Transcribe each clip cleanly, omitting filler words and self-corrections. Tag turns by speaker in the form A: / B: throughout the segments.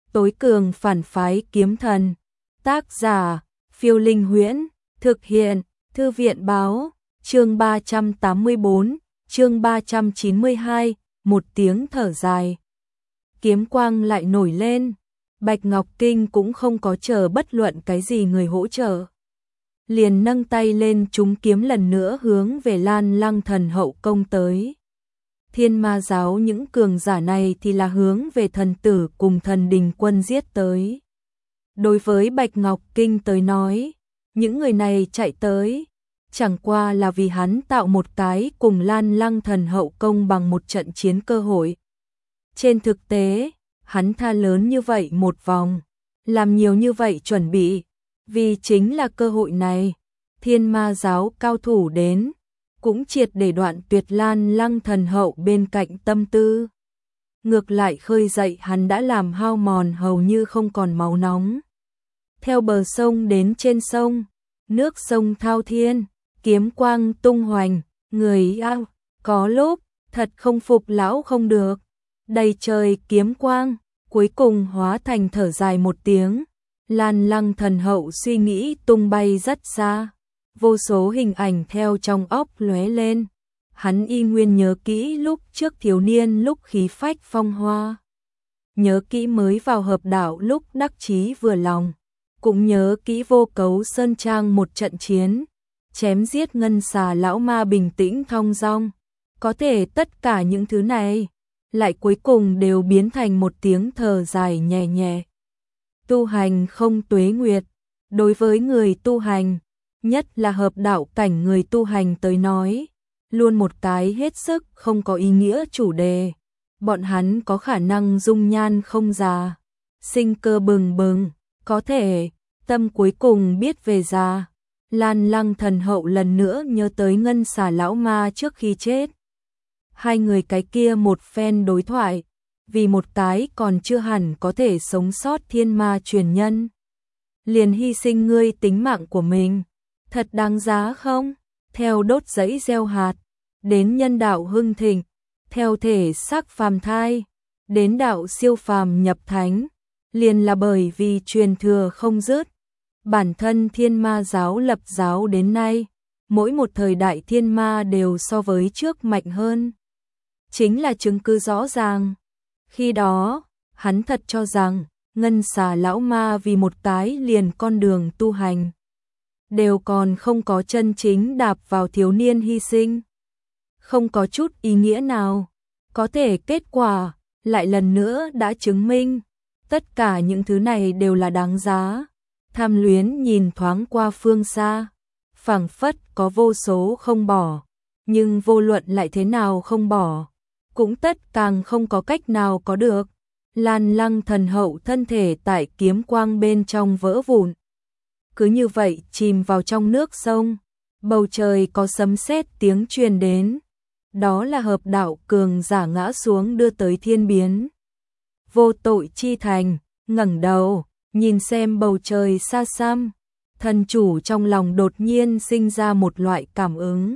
A: Tối cường phản phái kiếm thần. Tác giả, Phiêu Linh Huyễn. Thực hiện, Thư viện Báo. Chương 384, chương 392, một tiếng thở dài. Kiếm quang lại nổi lên. Bạch Ngọc Kinh cũng không có chờ bất luận cái gì người hỗ trợ. Liền nâng tay lên trúng kiếm lần nữa hướng về Lan Lăng Thần Hậu công tới. Thiên Ma giáo những cường giả này thì là hướng về thần tử cùng thần đình quân giết tới. Đối với Bạch Ngọc Kinh tới nói, những người này chạy tới, chẳng qua là vì hắn tạo một cái cùng Lan Lăng Thần Hậu công bằng một trận chiến cơ hội. Trên thực tế, hắn tha lớn như vậy một vòng, làm nhiều như vậy chuẩn bị, vì chính là cơ hội này. Thiên Ma giáo cao thủ đến, cũng triệt để đoạn tuyệt Lan Lăng Thần Hậu bên cạnh tâm tư. Ngược lại khơi dậy hắn đã làm hao mòn hầu như không còn máu nóng. Theo bờ sông đến trên sông, nước sông thao thiên, kiếm quang tung hoành, người ao, có lúc, thật không phục lão không được. Đầy trời kiếm quang, cuối cùng hóa thành thở dài một tiếng. Lan Lăng Thần Hậu suy nghĩ tung bay rất xa. Vô số hình ảnh theo trong óc lóe lên. Hắn y nguyên nhớ kỹ lúc trước thiếu niên lúc khí phách phong hoa. Nhớ kỹ mới vào hợp đạo lúc đắc chí vừa lòng. Cũng nhớ kỹ Vô Cấu Sơn Trang một trận chiến. Chém giết ngân xà lão ma bình tĩnh thong dong. Có thể tất cả những thứ này lại cuối cùng đều biến thành một tiếng thở dài nhẹ nhẹ. Tu hành không tuế nguyệt. Đối với người tu hành, nhất là hợp đạo cảnh người tu hành tới nói, luôn một cái hết sức không có ý nghĩa chủ đề. Bọn hắn có khả năng dung nhan không già, sinh cơ bừng bừng, có thể tâm cuối cùng biết về già. Lan Lăng Thần Hậu lần nữa nhớ tới ngân xà lão ma trước khi chết. Hai người cái kia một phen đối thoại, vì một cái còn chưa hẳn có thể sống sót thiên ma truyền nhân. Liền hy sinh ngươi tính mạng của mình, thật đáng giá không? Theo đốt giấy gieo hạt, đến nhân đạo hưng thịnh, theo thể xác phàm thai, đến đạo siêu phàm nhập thánh, liền là bởi vì truyền thừa không dứt. Bản thân Thiên Ma giáo lập giáo đến nay, mỗi một thời đại thiên ma đều so với trước mạnh hơn. Chính là chứng cứ rõ ràng. Khi đó, hắn thật cho rằng, ngân xà lão ma vì một cái liền con đường tu hành, đều còn không có chân chính đạp vào thiếu niên hy sinh. Không có chút ý nghĩa nào. Có thể kết quả, lại lần nữa đã chứng minh, tất cả những thứ này đều là đáng giá. Tham luyến nhìn thoáng qua phương xa, phảng phất có vô số không bỏ, nhưng vô luận lại thế nào không bỏ, cũng tất càng không có cách nào có được. Lan Lăng Thần Hậu thân thể tại kiếm quang bên trong vỡ vụn. Cứ như vậy chìm vào trong nước sông, bầu trời có sấm sét tiếng truyền đến. Đó là hợp đạo cường giả ngã xuống đưa tới thiên biến. Vô tội chi thành, ngẩng đầu, nhìn xem bầu trời xa xăm, thần chủ trong lòng đột nhiên sinh ra một loại cảm ứng.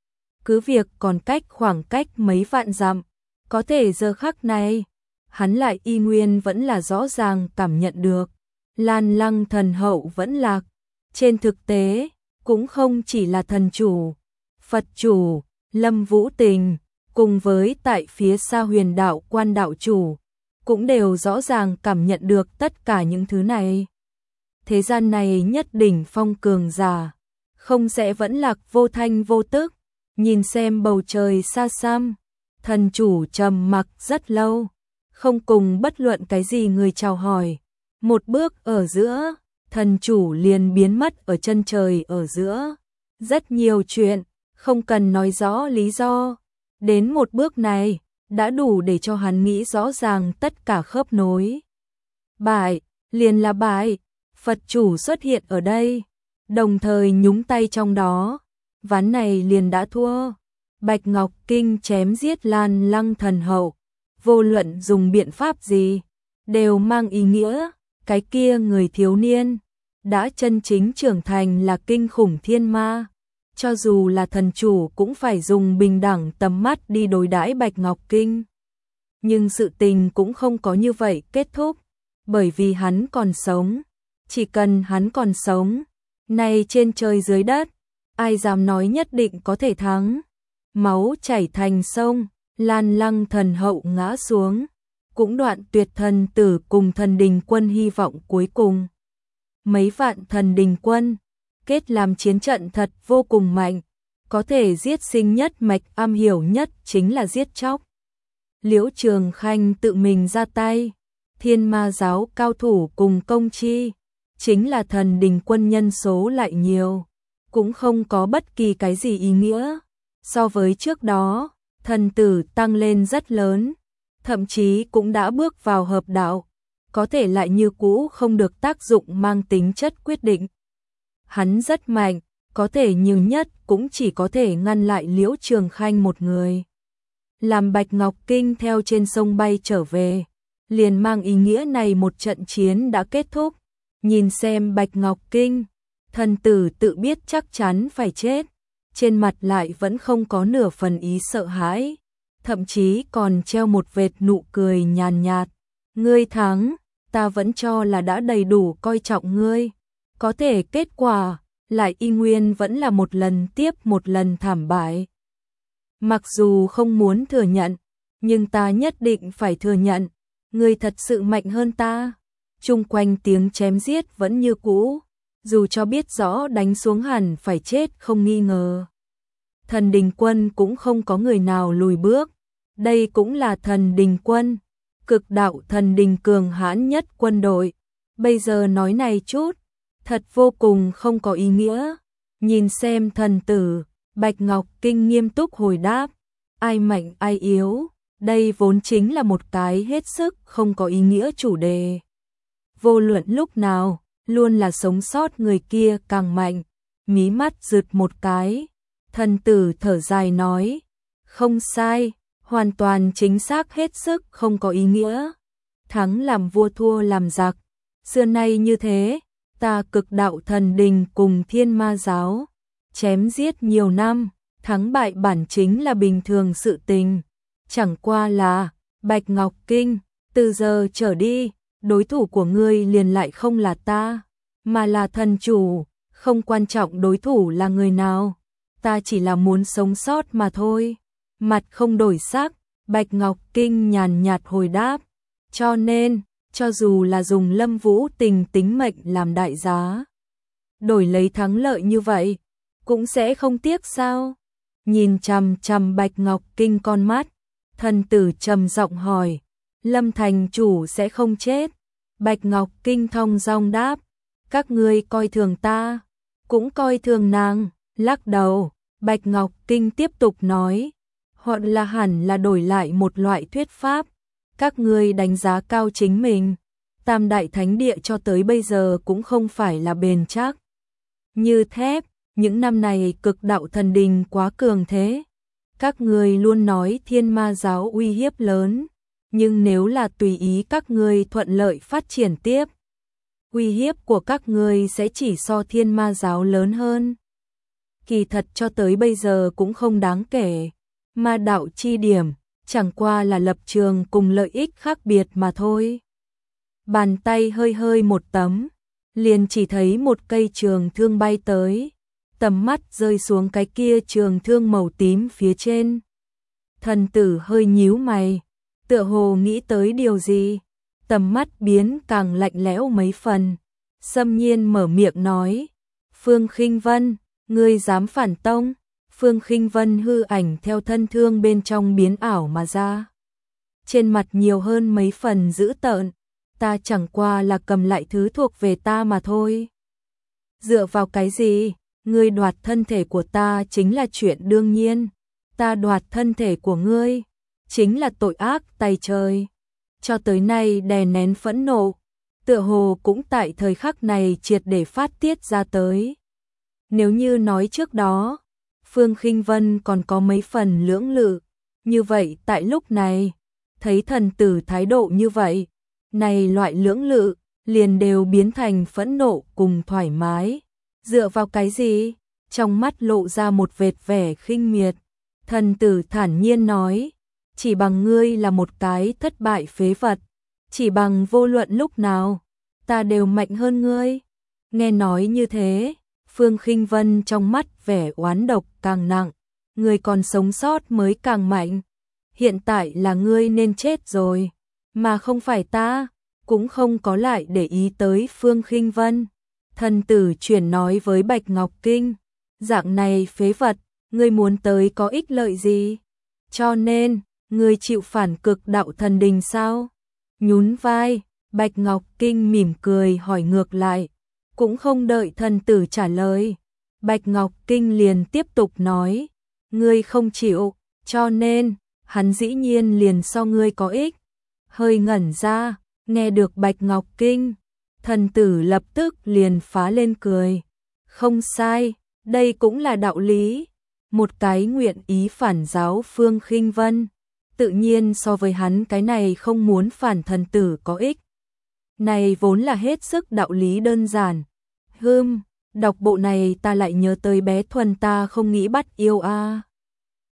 A: Cứ việc còn khoảng cách mấy vạn dặm, có thể giờ khắc này, hắn lại y nguyên vẫn là rõ ràng cảm nhận được. Lan Lăng Thần Hậu vẫn lạc. Trên thực tế, cũng không chỉ là thần chủ, Phật chủ, Lâm Vũ Tình, cùng với tại phía xa Huyền Đạo Quan đạo chủ, cũng đều rõ ràng cảm nhận được tất cả những thứ này. Thế gian này nhất đỉnh phong cường giả, không sẽ vẫn lạc vô thanh vô tức. Nhìn xem bầu trời xa xăm, thần chủ trầm mặc rất lâu, không cùng bất luận cái gì người chào hỏi. Một bước ở giữa, thần chủ liền biến mất ở chân trời ở giữa. Rất nhiều chuyện, không cần nói rõ lý do. Đến một bước này, đã đủ để cho hắn nghĩ rõ ràng tất cả khớp nối. Bại, liền là bại. Phật chủ xuất hiện ở đây, đồng thời nhúng tay trong đó. Ván này liền đã thua. Bạch Ngọc Kinh chém giết Lan Lăng Thần Hậu, vô luận dùng biện pháp gì, đều mang ý nghĩa, cái kia người thiếu niên đã chân chính trưởng thành là kinh khủng thiên ma. Cho dù là thần chủ cũng phải dùng bình đẳng tầm mắt đi đối đãi Bạch Ngọc Kinh. Nhưng sự tình cũng không có như vậy kết thúc. bởi vì hắn còn sống, chỉ cần hắn còn sống, nay trên trời dưới đất, ai dám nói nhất định có thể thắng. Máu chảy thành sông, Lan Lăng thần hậu ngã xuống, cũng đoạn tuyệt thần tử cùng thần đình quân hy vọng cuối cùng. Mấy vạn thần đình quân, kết làm chiến trận thật vô cùng mạnh, có thể giết sinh nhất mạch, am hiểu nhất chính là giết chóc. Liễu Trường Khanh tự mình ra tay, Thiên Ma giáo cao thủ cùng công chi, chính là thần đình quân nhân số lại nhiều, cũng không có bất kỳ cái gì ý nghĩa. So với trước đó, thần tử tăng lên rất lớn, thậm chí cũng đã bước vào hợp đạo, có thể lại như cũ không được tác dụng mang tính chất quyết định. Hắn rất mạnh, có thể nhiều nhất cũng chỉ có thể ngăn lại Liễu Trường Khanh một người. Làm Bạch Ngọc Kinh theo trên sông bay trở về, liền mang ý nghĩa này một trận chiến đã kết thúc. Nhìn xem Bạch Ngọc Kinh, thần tử tự biết chắc chắn phải chết, trên mặt lại vẫn không có nửa phần ý sợ hãi, thậm chí còn treo một vệt nụ cười nhàn nhạt. Ngươi thắng, ta vẫn cho là đã đầy đủ coi trọng ngươi, có thể kết quả lại y nguyên vẫn là một lần tiếp một lần thảm bại. Mặc dù không muốn thừa nhận, nhưng ta nhất định phải thừa nhận, ngươi thật sự mạnh hơn ta. Chung quanh tiếng chém giết vẫn như cũ, dù cho biết rõ đánh xuống hẳn phải chết không nghi ngờ. Thần đình quân cũng không có người nào lùi bước, đây cũng là thần đình quân, cực đạo thần đình cường hãn nhất quân đội. Bây giờ nói này chút, thật vô cùng không có ý nghĩa. Nhìn xem thần tử, Bạch Ngọc Kinh nghiêm túc hồi đáp, ai mạnh ai yếu, đây vốn chính là một cái hết sức không có ý nghĩa chủ đề. Vô luận lúc nào, luôn là sống sót người kia càng mạnh. Mí mắt rực một cái, thần tử thở dài nói, không sai, hoàn toàn chính xác, hết sức không có ý nghĩa. Thắng làm vua thua làm giặc, xưa nay như thế. Ta cực đạo thần đình cùng Thiên Ma giáo chém giết nhiều năm, thắng bại bản chính là bình thường sự tình. Chẳng qua là, Bạch Ngọc Kinh, từ giờ trở đi, đối thủ của ngươi liền lại không là ta, mà là thần chủ. Không quan trọng đối thủ là người nào, ta chỉ là muốn sống sót mà thôi. Mặt không đổi sắc, Bạch Ngọc Kinh nhàn nhạt hồi đáp, cho nên, cho dù là dùng Lâm Vũ Tình tính mệnh làm đại giá, đổi lấy thắng lợi như vậy, cũng sẽ không tiếc sao? Nhìn chằm chằm Bạch Ngọc Kinh con mắt, thần tử trầm giọng hỏi, Lâm thành chủ sẽ không chết? Bạch Ngọc Kinh thong dong đáp, các ngươi coi thường ta, cũng coi thường nàng. Lắc đầu, Bạch Ngọc Kinh tiếp tục nói, hoặc là hẳn là đổi lại một loại thuyết pháp. Các ngươi đánh giá cao chính mình, Tam Đại Thánh Địa cho tới bây giờ cũng không phải là bền chắc như thép, những năm này cực đạo thần đình quá cường thế. Các ngươi luôn nói Thiên Ma giáo uy hiếp lớn, nhưng nếu là tùy ý các ngươi thuận lợi phát triển tiếp, uy hiếp của các ngươi sẽ chỉ so Thiên Ma giáo lớn hơn. Kỳ thật cho tới bây giờ cũng không đáng kể, ma đạo chi điểm chẳng qua là lập trường cùng lợi ích khác biệt mà thôi. Bàn tay hơi hơi một tấm, liền chỉ thấy một cây trường thương bay tới, tầm mắt rơi xuống cái kia trường thương màu tím phía trên. Thần tử hơi nhíu mày, tựa hồ nghĩ tới điều gì, tầm mắt biến càng lạnh lẽo mấy phần, xâm nhiên mở miệng nói, Phương Khinh Vân, ngươi dám phản tông? Phương Khinh Vân hư ảnh theo thân thương bên trong biến ảo mà ra, trên mặt nhiều hơn mấy phần dữ tợn, ta chẳng qua là cầm lại thứ thuộc về ta mà thôi. Dựa vào cái gì? Ngươi đoạt thân thể của ta chính là chuyện đương nhiên, ta đoạt thân thể của ngươi chính là tội ác tày trời. Cho tới nay đè nén phẫn nộ, tựa hồ cũng tại thời khắc này triệt để phát tiết ra tới. Nếu như nói trước đó, Phương Khinh Vân còn có mấy phần lưỡng lự, như vậy tại lúc này, thấy thần tử thái độ như vậy, này loại lưỡng lự liền đều biến thành phẫn nộ cùng thoải mái. Dựa vào cái gì? Trong mắt lộ ra một vệt vẻ khinh miệt. Thần tử thản nhiên nói, chỉ bằng ngươi là một cái thất bại phế vật, chỉ bằng vô luận lúc nào, ta đều mạnh hơn ngươi. Nghe nói như thế, Phương Khinh Vân trong mắt vẻ oán độc càng nặng, ngươi còn sống sót mới càng mạnh. Hiện tại là ngươi nên chết rồi, mà không phải ta. Cũng không có lại để ý tới Phương Khinh Vân. Thần tử chuyển nói với Bạch Ngọc Kinh, dạng này phế vật, ngươi muốn tới có ích lợi gì? Cho nên, ngươi chịu phản cực đạo thần đình sao? Nhún vai, Bạch Ngọc Kinh mỉm cười hỏi ngược lại, cũng không đợi thần tử trả lời. Bạch Ngọc Kinh liền tiếp tục nói, ngươi không chịu, cho nên, hắn dĩ nhiên liền so ngươi có ích. Hơi ngẩn ra, nghe được Bạch Ngọc Kinh, thần tử lập tức liền phá lên cười. Không sai, đây cũng là đạo lý. Một cái nguyện ý phản giáo Phương Khinh Vân, tự nhiên so với hắn cái này không muốn phản thần tử có ích. Này vốn là hết sức đạo lý đơn giản. Đọc bộ này ta lại nhớ tới bé Thuần ta không nghĩ bắt yêu a.